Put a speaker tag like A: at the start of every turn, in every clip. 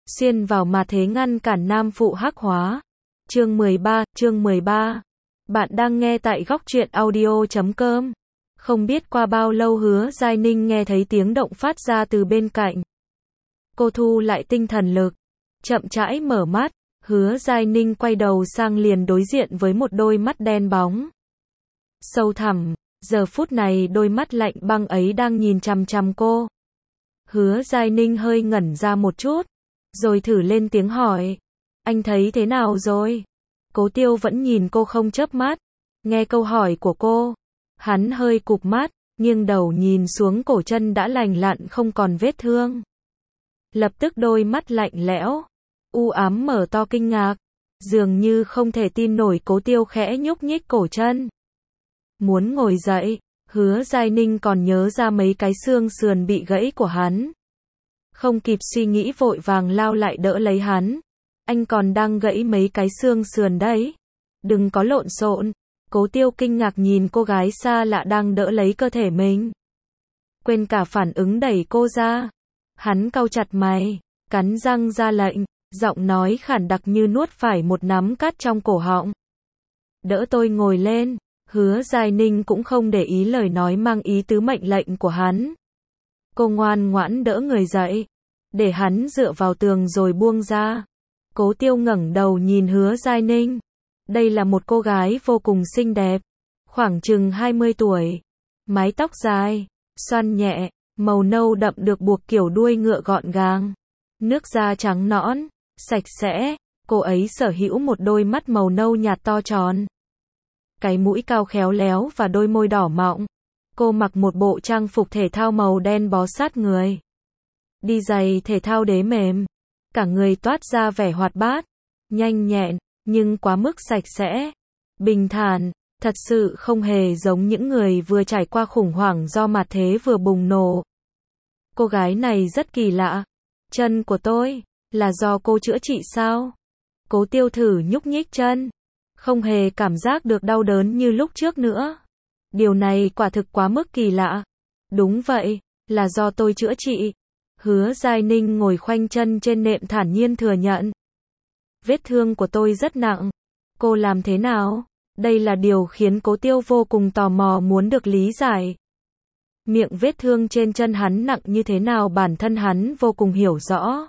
A: xuyên vào mà thế ngăn cản nam phụ hắc hóa. Chương 13. Bạn đang nghe tại góc truyện audio.com. Không biết qua bao lâu Hứa Giai Ninh nghe thấy tiếng động phát ra từ bên cạnh. Cô thu lại tinh thần lực, chậm rãi mở mắt, Hứa Giai Ninh quay đầu sang liền đối diện với một đôi mắt đen bóng. Sâu thẳm, giờ phút này đôi mắt lạnh băng ấy đang nhìn chằm chằm cô. Hứa Giai Ninh hơi ngẩn ra một chút, rồi thử lên tiếng hỏi. Anh thấy thế nào rồi? Cố Tiêu vẫn nhìn cô không chớp mắt. Nghe câu hỏi của cô, hắn hơi cụp mắt, nghiêng đầu nhìn xuống cổ chân đã lành lặn không còn vết thương. Lập tức đôi mắt lạnh lẽo, u ám mở to kinh ngạc, dường như không thể tin nổi. Cố Tiêu khẽ nhúc nhích cổ chân, muốn ngồi dậy. Hứa Giai Ninh còn nhớ ra mấy cái xương sườn bị gãy của hắn. Không kịp suy nghĩ vội vàng lao lại đỡ lấy hắn. Anh còn đang gãy mấy cái xương sườn đấy. Đừng có lộn xộn. Cố Tiêu kinh ngạc nhìn cô gái xa lạ đang đỡ lấy cơ thể mình. Quên cả phản ứng đẩy cô ra. Hắn cau chặt mày, cắn răng ra lệnh, giọng nói khản đặc như nuốt phải một nắm cát trong cổ họng. Đỡ tôi ngồi lên. Hứa Giai Ninh cũng không để ý lời nói mang ý tứ mệnh lệnh của hắn. Cô ngoan ngoãn đỡ người dậy, để hắn dựa vào tường rồi buông ra. Cố Tiêu ngẩng đầu nhìn Hứa Giai Ninh. Đây là một cô gái vô cùng xinh đẹp, khoảng chừng 20 tuổi, mái tóc dài, xoăn nhẹ, màu nâu đậm được buộc kiểu đuôi ngựa gọn gàng, nước da trắng nõn, sạch sẽ. Cô ấy sở hữu một đôi mắt màu nâu nhạt to tròn, cái mũi cao khéo léo và đôi môi đỏ mọng. Cô mặc một bộ trang phục thể thao màu đen bó sát người, đi giày thể thao đế mềm, cả người toát ra vẻ hoạt bát, nhanh nhẹn, nhưng quá mức sạch sẽ, bình thản, thật sự không hề giống những người vừa trải qua khủng hoảng do mạt thế vừa bùng nổ. Cô gái này rất kỳ lạ. Chân của tôi, là do cô chữa trị sao? Cố Tiêu thử nhúc nhích chân, không hề cảm giác được đau đớn như lúc trước nữa. Điều này quả thực quá mức kỳ lạ. Đúng vậy, là do tôi chữa trị. Hứa Giai Ninh ngồi khoanh chân trên nệm thản nhiên thừa nhận. Vết thương của tôi rất nặng. Cô làm thế nào? Đây là điều khiến Cố Tiêu vô cùng tò mò muốn được lý giải. Miệng vết thương trên chân hắn nặng như thế nào bản thân hắn vô cùng hiểu rõ.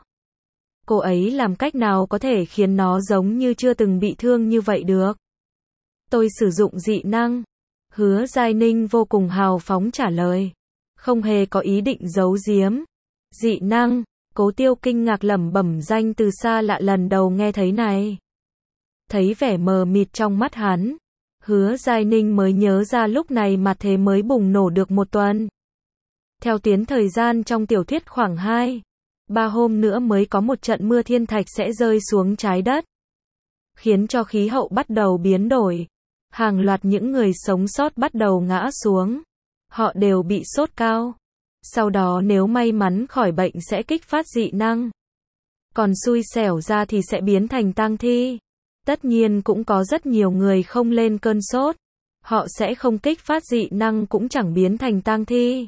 A: Cô ấy làm cách nào có thể khiến nó giống như chưa từng bị thương như vậy được? Tôi sử dụng dị năng. Hứa Giai Ninh vô cùng hào phóng trả lời, không hề có ý định giấu giếm. Dị năng? Cố Tiêu kinh ngạc lẩm bẩm danh từ xa lạ lần đầu nghe thấy này. Thấy vẻ mờ mịt trong mắt hắn, Hứa Giai Ninh mới nhớ ra lúc này mạt thế mới bùng nổ được một tuần. Theo tuyến thời gian trong tiểu thuyết khoảng 2-3 hôm nữa mới có một trận mưa thiên thạch sẽ rơi xuống trái đất, khiến cho khí hậu bắt đầu biến đổi. Hàng loạt những người sống sót bắt đầu ngã xuống. Họ đều bị sốt cao. Sau đó nếu may mắn khỏi bệnh sẽ kích phát dị năng. Còn xui xẻo ra thì sẽ biến thành tang thi. Tất nhiên cũng có rất nhiều người không lên cơn sốt. Họ sẽ không kích phát dị năng cũng chẳng biến thành tang thi.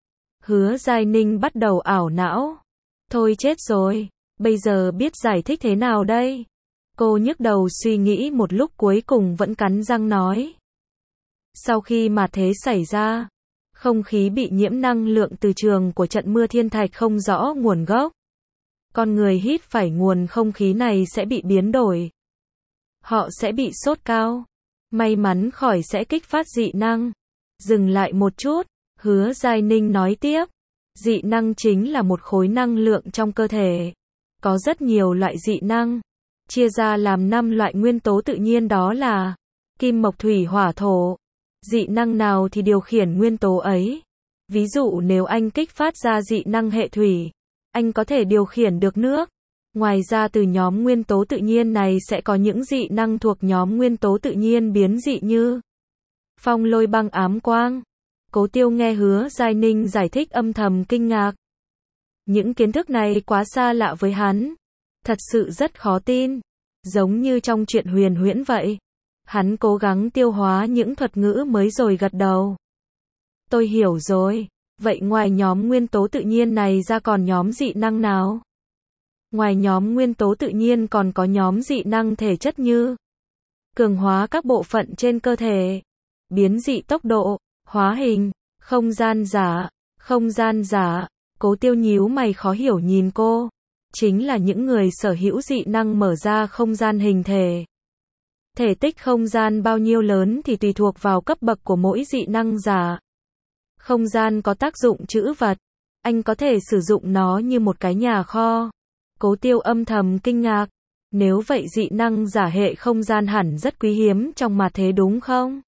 A: Hứa Giai Ninh bắt đầu ảo não. Thôi chết rồi. Bây giờ biết giải thích thế nào đây? Cô nhức đầu suy nghĩ một lúc cuối cùng vẫn cắn răng nói. Sau khi mạt thế xảy ra, không khí bị nhiễm năng lượng từ trường của trận mưa thiên thạch không rõ nguồn gốc. Con người hít phải nguồn không khí này sẽ bị biến đổi. Họ sẽ bị sốt cao. May mắn khỏi sẽ kích phát dị năng. Dừng lại một chút, Hứa Giai Ninh nói tiếp. Dị năng chính là một khối năng lượng trong cơ thể. Có rất nhiều loại dị năng, chia ra làm 5 loại nguyên tố tự nhiên, đó là kim mộc thủy hỏa thổ. Dị năng nào thì điều khiển nguyên tố ấy. Ví dụ nếu anh kích phát ra dị năng hệ thủy, anh có thể điều khiển được nước. Ngoài ra từ nhóm nguyên tố tự nhiên này sẽ có những dị năng thuộc nhóm nguyên tố tự nhiên biến dị như phong lôi băng ám quang. Cố Tiêu nghe Hứa Giai Ninh giải thích âm thầm kinh ngạc. Những kiến thức này quá xa lạ với hắn. Thật sự rất khó tin. Giống như trong truyện huyền huyễn vậy. Hắn cố gắng tiêu hóa những thuật ngữ mới rồi gật đầu. Tôi hiểu rồi. Vậy ngoài nhóm nguyên tố tự nhiên này ra còn nhóm dị năng nào? Ngoài nhóm nguyên tố tự nhiên còn có nhóm dị năng thể chất như cường hóa các bộ phận trên cơ thể, biến dị tốc độ, hóa hình, không gian giả. Không gian giả, Cố Tiêu nhíu mày khó hiểu nhìn cô. Chính là những người sở hữu dị năng mở ra không gian hình thể. Thể tích không gian bao nhiêu lớn thì tùy thuộc vào cấp bậc của mỗi dị năng giả. Không gian có tác dụng trữ vật, anh có thể sử dụng nó như một cái nhà kho. Cố Tiêu âm thầm kinh ngạc, nếu vậy dị năng giả hệ không gian hẳn rất quý hiếm trong mặt thế đúng không?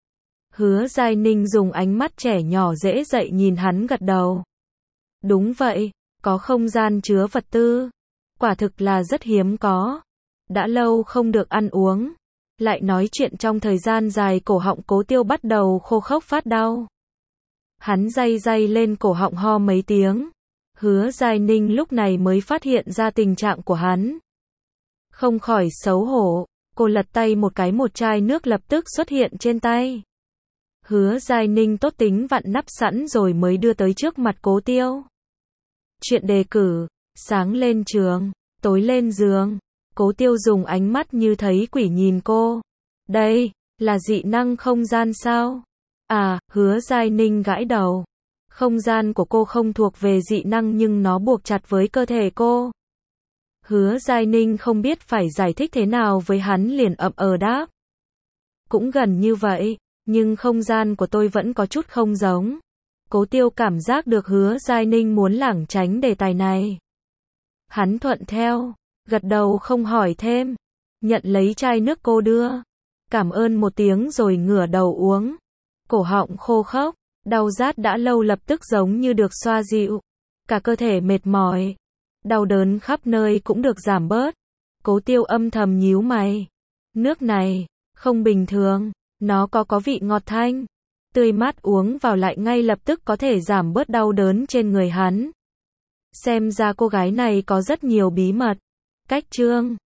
A: Hứa Giai Ninh dùng ánh mắt trẻ nhỏ dễ dậy nhìn hắn gật đầu. Đúng vậy, có không gian chứa vật tư. Quả thực là rất hiếm có. Đã lâu không được ăn uống. Lại nói chuyện trong thời gian dài cổ họng Cố Tiêu bắt đầu khô khốc phát đau. Hắn day day lên cổ họng ho mấy tiếng. Hứa Giai Ninh lúc này mới phát hiện ra tình trạng của hắn. Không khỏi xấu hổ, cô lật tay một cái một chai nước lập tức xuất hiện trên tay. Hứa Giai Ninh tốt tính vặn nắp sẵn rồi mới đưa tới trước mặt Cố Tiêu. Chuyện đề cử, sáng lên trường, tối lên giường. Cố Tiêu dùng ánh mắt như thấy quỷ nhìn cô. Đây, là dị năng không gian sao? À, Hứa Giai Ninh gãi đầu. Không gian của cô không thuộc về dị năng nhưng nó buộc chặt với cơ thể cô. Hứa Giai Ninh không biết phải giải thích thế nào với hắn liền ậm đáp. Cũng gần như vậy, nhưng không gian của tôi vẫn có chút không giống. Cố Tiêu cảm giác được Hứa Giai Ninh muốn lảng tránh đề tài này. Hắn thuận theo, gật đầu không hỏi thêm, nhận lấy chai nước cô đưa. Cảm ơn một tiếng rồi ngửa đầu uống. Cổ họng khô khốc, đau rát đã lâu lập tức giống như được xoa dịu. Cả cơ thể mệt mỏi, đau đớn khắp nơi cũng được giảm bớt. Cố Tiêu âm thầm nhíu mày. Nước này, không bình thường, nó có vị ngọt thanh. Tươi mát uống vào lại ngay lập tức có thể giảm bớt đau đớn trên người hắn. Xem ra cô gái này có rất nhiều bí mật. Cách chương